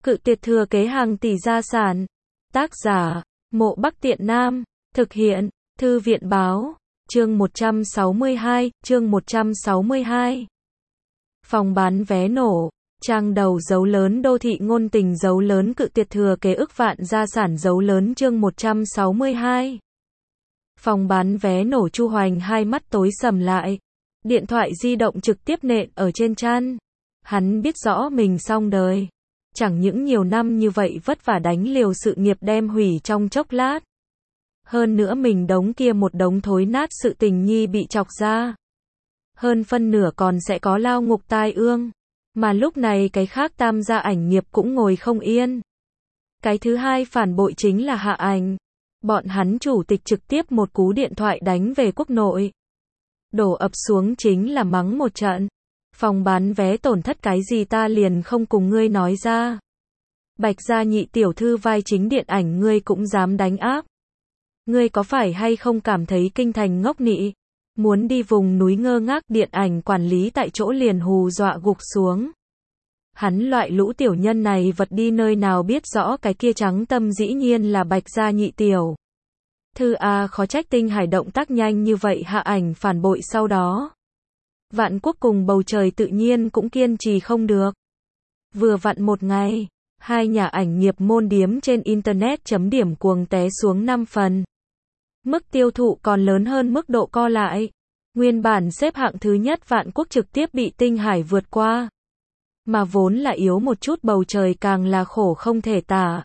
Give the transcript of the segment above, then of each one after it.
Cự tuyệt thừa kế hàng tỷ gia sản. Tác giả, Mộ Bắc Tiện Nam. Thực hiện, Thư viện Báo. Chương 162, chương 162. Phòng bán vé nổ. Trang đầu dấu lớn đô thị ngôn tình dấu lớn cự tuyệt thừa kế ức vạn gia sản dấu lớn chương 162. Phòng bán vé nổ. Chu Hoành hai mắt tối sầm lại. Điện thoại di động trực tiếp nện ở trên chăn. Hắn biết rõ mình xong đời. Chẳng những nhiều năm như vậy vất vả đánh liều sự nghiệp đem hủy trong chốc lát. Hơn nữa mình đống kia một đống thối nát sự tình nhi bị chọc ra. Hơn phân nửa còn sẽ có lao ngục tai ương. Mà lúc này cái khác tam gia ảnh nghiệp cũng ngồi không yên. Cái thứ hai phản bội chính là Hạ Ảnh. Bọn hắn chủ tịch trực tiếp một cú điện thoại đánh về quốc nội. Đổ ập xuống chính là mắng một trận. Phòng bán vé tổn thất cái gì ta liền không cùng ngươi nói ra. Bạch gia nhị tiểu thư vai chính điện ảnh ngươi cũng dám đánh áp. Ngươi có phải hay không cảm thấy kinh thành ngốc nị? Muốn đi vùng núi ngơ ngác điện ảnh quản lý tại chỗ liền hù dọa gục xuống. Hắn loại lũ tiểu nhân này vật đi nơi nào biết rõ cái kia trắng tâm dĩ nhiên là Bạch gia nhị tiểu. Thư A khó trách Tinh Hải động tác nhanh như vậy Hạ Ảnh phản bội sau đó. Vạn Quốc cùng bầu trời tự nhiên cũng kiên trì không được. Vừa vặn một ngày, hai nhà ảnh nghiệp môn điếm trên internet chấm điểm cuồng té xuống 5 phần. Mức tiêu thụ còn lớn hơn mức độ co lại. Nguyên bản xếp hạng thứ nhất Vạn Quốc trực tiếp bị Tinh Hải vượt qua. Mà vốn là yếu một chút bầu trời càng là khổ không thể tả.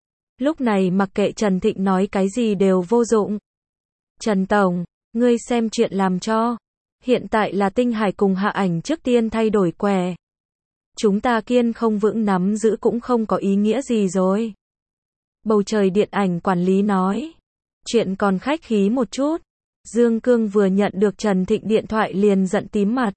Lúc này mặc kệ Trần Thịnh nói cái gì đều vô dụng. Trần Tổng, ngươi xem chuyện làm cho. Hiện tại là Tinh Hải cùng Hạ Ảnh trước tiên thay đổi què. Chúng ta kiên không vững nắm giữ cũng không có ý nghĩa gì rồi. Bầu trời điện ảnh quản lý nói. Chuyện còn khách khí một chút. Dương Cương vừa nhận được Trần Thịnh điện thoại liền giận tím mặt.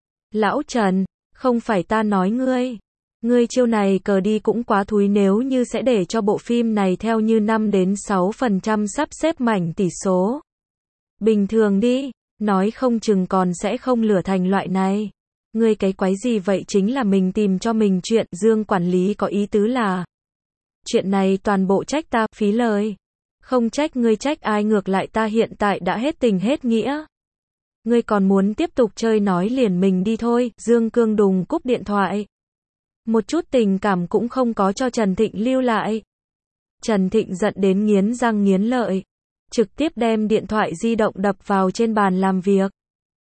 Lão Trần, không phải ta nói ngươi. Ngươi chiêu này cờ đi cũng quá thúi nếu như sẽ để cho bộ phim này theo như 5 đến 6% sắp xếp mảnh tỷ số. Bình thường đi, nói không chừng còn sẽ không lửa thành loại này. Ngươi cái quái gì vậy chính là mình tìm cho mình chuyện. Dương quản lý có ý tứ là. Chuyện này toàn bộ trách ta, phí lời. Không trách ngươi trách ai ngược lại ta hiện tại đã hết tình hết nghĩa. Ngươi còn muốn tiếp tục chơi nói liền mình đi thôi. Dương Cương đùng cúp điện thoại. Một chút tình cảm cũng không có cho Trần Thịnh lưu lại. Trần Thịnh giận đến nghiến răng nghiến lợi. Trực tiếp đem điện thoại di động đập vào trên bàn làm việc.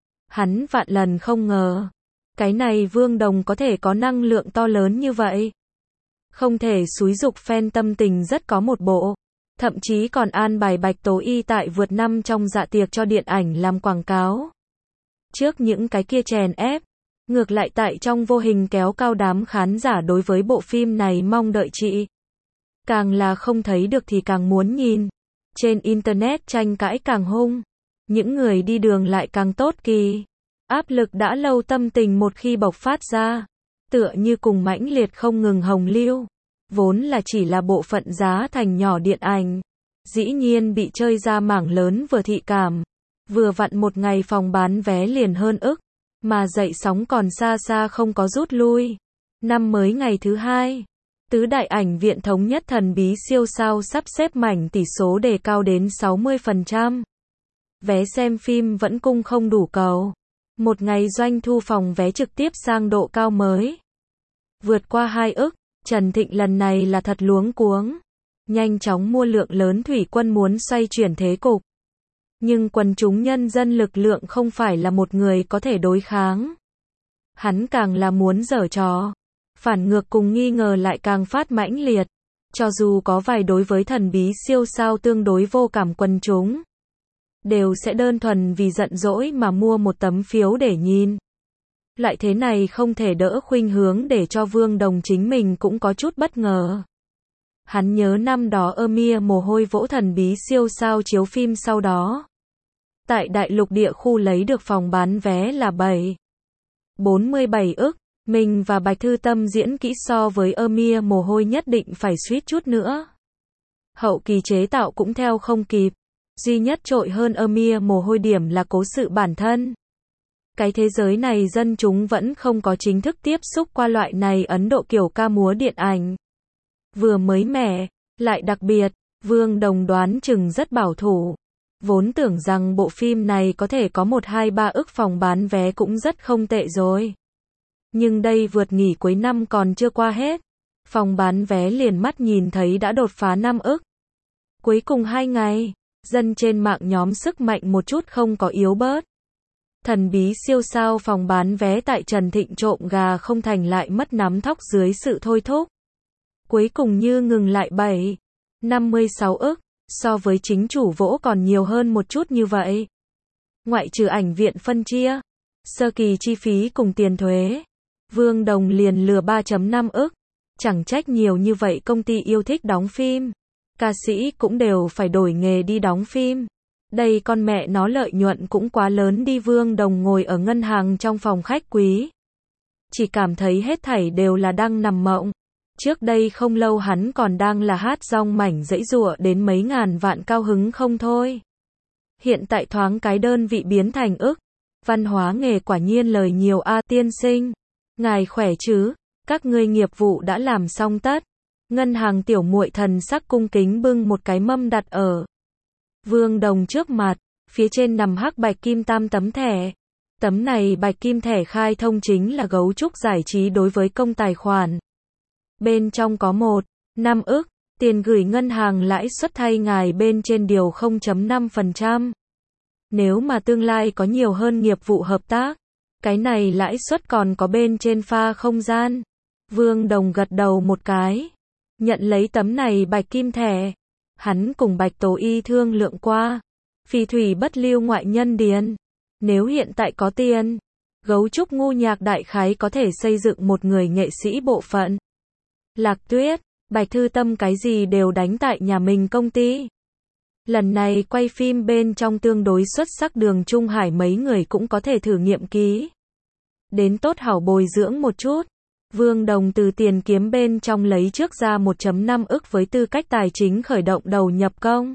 Hắn vạn lần không ngờ. Cái này Vương Đồng có thể có năng lượng to lớn như vậy. Không thể xúi giục fan tâm tình rất có một bộ. Thậm chí còn an bài Bạch Tố Y tại vượt năm trong dạ tiệc cho điện ảnh làm quảng cáo. Trước những cái kia chèn ép. Ngược lại tại trong vô hình kéo cao đám khán giả đối với bộ phim này mong đợi chị. Càng là không thấy được thì càng muốn nhìn. Trên internet tranh cãi càng hung. Những người đi đường lại càng tốt kỳ. Áp lực đã lâu tâm tình một khi bộc phát ra. Tựa như cùng mãnh liệt không ngừng hồng lưu. Vốn là chỉ là bộ phận giá thành nhỏ điện ảnh. Dĩ nhiên bị chơi ra mảng lớn vừa thị cảm. Vừa vặn một ngày phòng bán vé liền hơn ức. Mà dậy sóng còn xa xa không có rút lui. Năm mới ngày thứ hai. Tứ đại ảnh viện thống nhất thần bí siêu sao sắp xếp mảnh tỷ số đề cao đến 60%. Vé xem phim vẫn cung không đủ cầu. Một ngày doanh thu phòng vé trực tiếp sang độ cao mới. Vượt qua 2 ức. Trần Thịnh lần này là thật luống cuống. Nhanh chóng mua lượng lớn thủy quân muốn xoay chuyển thế cục. Nhưng quần chúng nhân dân lực lượng không phải là một người có thể đối kháng. Hắn càng là muốn giở trò. Phản ngược cùng nghi ngờ lại càng phát mãnh liệt. Cho dù có vài đối với thần bí siêu sao tương đối vô cảm quần chúng. Đều sẽ đơn thuần vì giận dỗi mà mua một tấm phiếu để nhìn. Loại thế này không thể đỡ khuynh hướng để cho Vương Đồng chính mình cũng có chút bất ngờ. Hắn nhớ năm đó Amir mồ hôi vỗ thần bí siêu sao chiếu phim sau đó. Tại đại lục địa khu lấy được phòng bán vé là 47 ức. Mình và Bạch Thư Tâm diễn kỹ so với Amir mồ hôi nhất định phải suýt chút nữa. Hậu kỳ chế tạo cũng theo không kịp. Duy nhất trội hơn Amir mồ hôi điểm là cố sự bản thân. Cái thế giới này dân chúng vẫn không có chính thức tiếp xúc qua loại này Ấn Độ kiểu ca múa điện ảnh. vừa mới mẻ, lại đặc biệt, Vương Đồng đoán chừng rất bảo thủ. Vốn tưởng rằng bộ phim này có thể có 1-2-3 ức phòng bán vé cũng rất không tệ rồi. Nhưng đây vượt nghỉ cuối năm còn chưa qua hết. Phòng bán vé liền mắt nhìn thấy đã đột phá 5 ức. Cuối cùng 2 ngày, dân trên mạng nhóm sức mạnh một chút không có yếu bớt. Thần bí siêu sao phòng bán vé tại Trần Thịnh trộm gà không thành lại mất nắm thóc dưới sự thôi thúc. Cuối cùng như ngừng lại 7,56 ức, so với chính chủ vỗ còn nhiều hơn một chút như vậy. Ngoại trừ ảnh viện phân chia, sơ kỳ chi phí cùng tiền thuế, Vương Đồng liền lừa 3,5 ức. Chẳng trách nhiều như vậy công ty yêu thích đóng phim. Ca sĩ cũng đều phải đổi nghề đi đóng phim. Đây con mẹ nó lợi nhuận cũng quá lớn đi. Vương Đồng ngồi ở ngân hàng trong phòng khách quý. Chỉ cảm thấy hết thảy đều là đang nằm mộng. Trước đây không lâu hắn còn đang là hát rong mảnh giãy giụa đến mấy ngàn vạn cao hứng không thôi. Hiện tại thoáng cái đơn vị biến thành ức. Văn hóa nghề quả nhiên lời nhiều a. Tiên sinh. Ngài khỏe chứ? Các ngươi nghiệp vụ đã làm xong tất. Ngân hàng tiểu muội thần sắc cung kính bưng một cái mâm đặt ở Vương Đồng trước mặt, phía trên nằm hắc bạch kim tam tấm thẻ. Tấm này bạch kim thẻ khai thông chính là gấu trúc giải trí đối với công tài khoản. Bên trong có 1,5 ức, tiền gửi ngân hàng lãi suất thay ngài bên trên điều 0,5%. Nếu mà tương lai có nhiều hơn nghiệp vụ hợp tác, cái này lãi suất còn có bên trên pha không gian. Vương Đồng gật đầu một cái, nhận lấy tấm này bạch kim thẻ. Hắn cùng Bạch Tố Y thương lượng qua, phỉ thủy bất lưu ngoại nhân điền. Nếu hiện tại có tiền, gấu trúc ngu nhạc đại khái có thể xây dựng một người nghệ sĩ bộ phận. Lạc Tuyết, Bạch Thư Tâm cái gì đều đánh tại nhà mình công ty. Lần này quay phim bên trong tương đối xuất sắc Đường Trung Hải mấy người cũng có thể thử nghiệm ký. Đến tốt hảo bồi dưỡng một chút. Vương Đồng từ tiền kiếm bên trong lấy trước ra 1,5 ức với tư cách tài chính khởi động đầu nhập công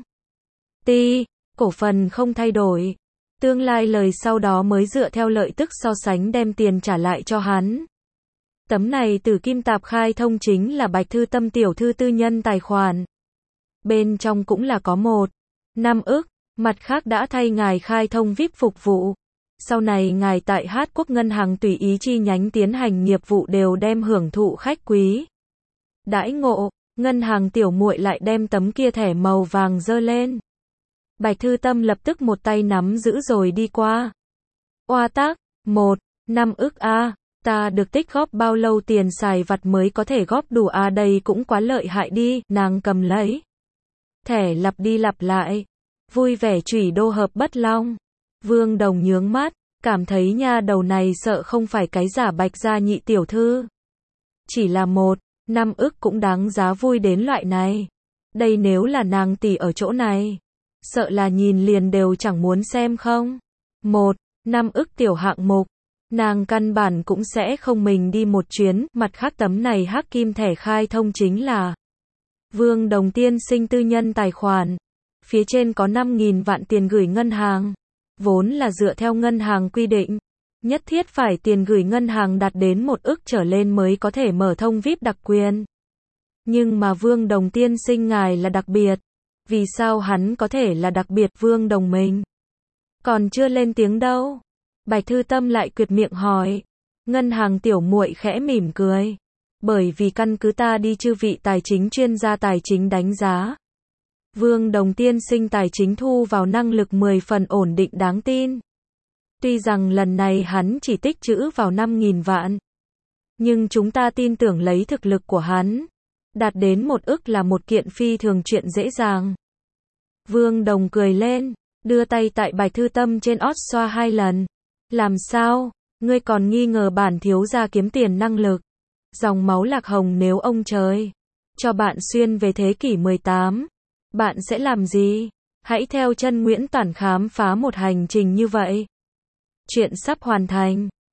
ty, cổ phần không thay đổi. Tương lai lời sau đó mới dựa theo lợi tức so sánh đem tiền trả lại cho hắn. Tấm này từ kim tạp khai thông chính là Bạch Thư Tâm tiểu thư tư nhân tài khoản. Bên trong cũng là có 1,5 ức, mặt khác đã thay ngài khai thông VIP phục vụ. Sau này ngài tại Hát Quốc Ngân hàng tùy ý chi nhánh tiến hành nghiệp vụ đều đem hưởng thụ khách quý đãi ngộ. Ngân hàng tiểu muội lại đem tấm kia thẻ màu vàng giơ lên. Bạch Thư Tâm lập tức một tay nắm giữ rồi đi qua. Oa tác, 1,5 ức a, ta được tích góp bao lâu tiền xài vặt mới có thể góp đủ a, đây cũng quá lợi hại đi. Nàng cầm lấy thẻ lặp đi lặp lại, vui vẻ chủy đô hợp bất long. Vương Đồng nhướng mắt, cảm thấy nha đầu này sợ không phải cái giả Bạch gia nhị tiểu thư. Chỉ là 1,5 ức cũng đáng giá vui đến loại này. Đây nếu là nàng tỷ ở chỗ này, sợ là nhìn liền đều chẳng muốn xem không. 1,5 ức tiểu hạng mục, nàng căn bản cũng sẽ không mình đi một chuyến. Mặt khác tấm này hắc kim thẻ khai thông chính là Vương Đồng tiên sinh tư nhân tài khoản. Phía trên có 5.000 vạn tiền gửi ngân hàng. Vốn là dựa theo ngân hàng quy định, nhất thiết phải tiền gửi ngân hàng đạt đến 1 ức trở lên mới có thể mở thông VIP đặc quyền. Nhưng mà Vương Đồng tiên sinh ngài là đặc biệt. Vì sao hắn có thể là đặc biệt? Vương Đồng mình còn chưa lên tiếng đâu. Bạch Thư Tâm lại quyệt miệng hỏi. Ngân hàng tiểu muội khẽ mỉm cười. Bởi vì căn cứ ta đi chư vị tài chính chuyên gia tài chính đánh giá, Vương Đồng tiên sinh tài chính thu vào năng lực 10 phần ổn định đáng tin. Tuy rằng lần này hắn chỉ tích trữ vào 5.000 vạn, nhưng chúng ta tin tưởng lấy thực lực của hắn, đạt đến 1 ức là một kiện phi thường chuyện dễ dàng. Vương Đồng cười lên, đưa tay tại Bạch Thư Tâm trên ót xoa 2 lần. Làm sao? Ngươi còn nghi ngờ bản thiếu gia kiếm tiền năng lực? Dòng máu Lạc Hồng nếu ông trời cho bạn xuyên về thế kỷ 18, bạn sẽ làm gì? Hãy theo chân Nguyễn Toản khám phá một hành trình như vậy. Chuyện sắp hoàn thành.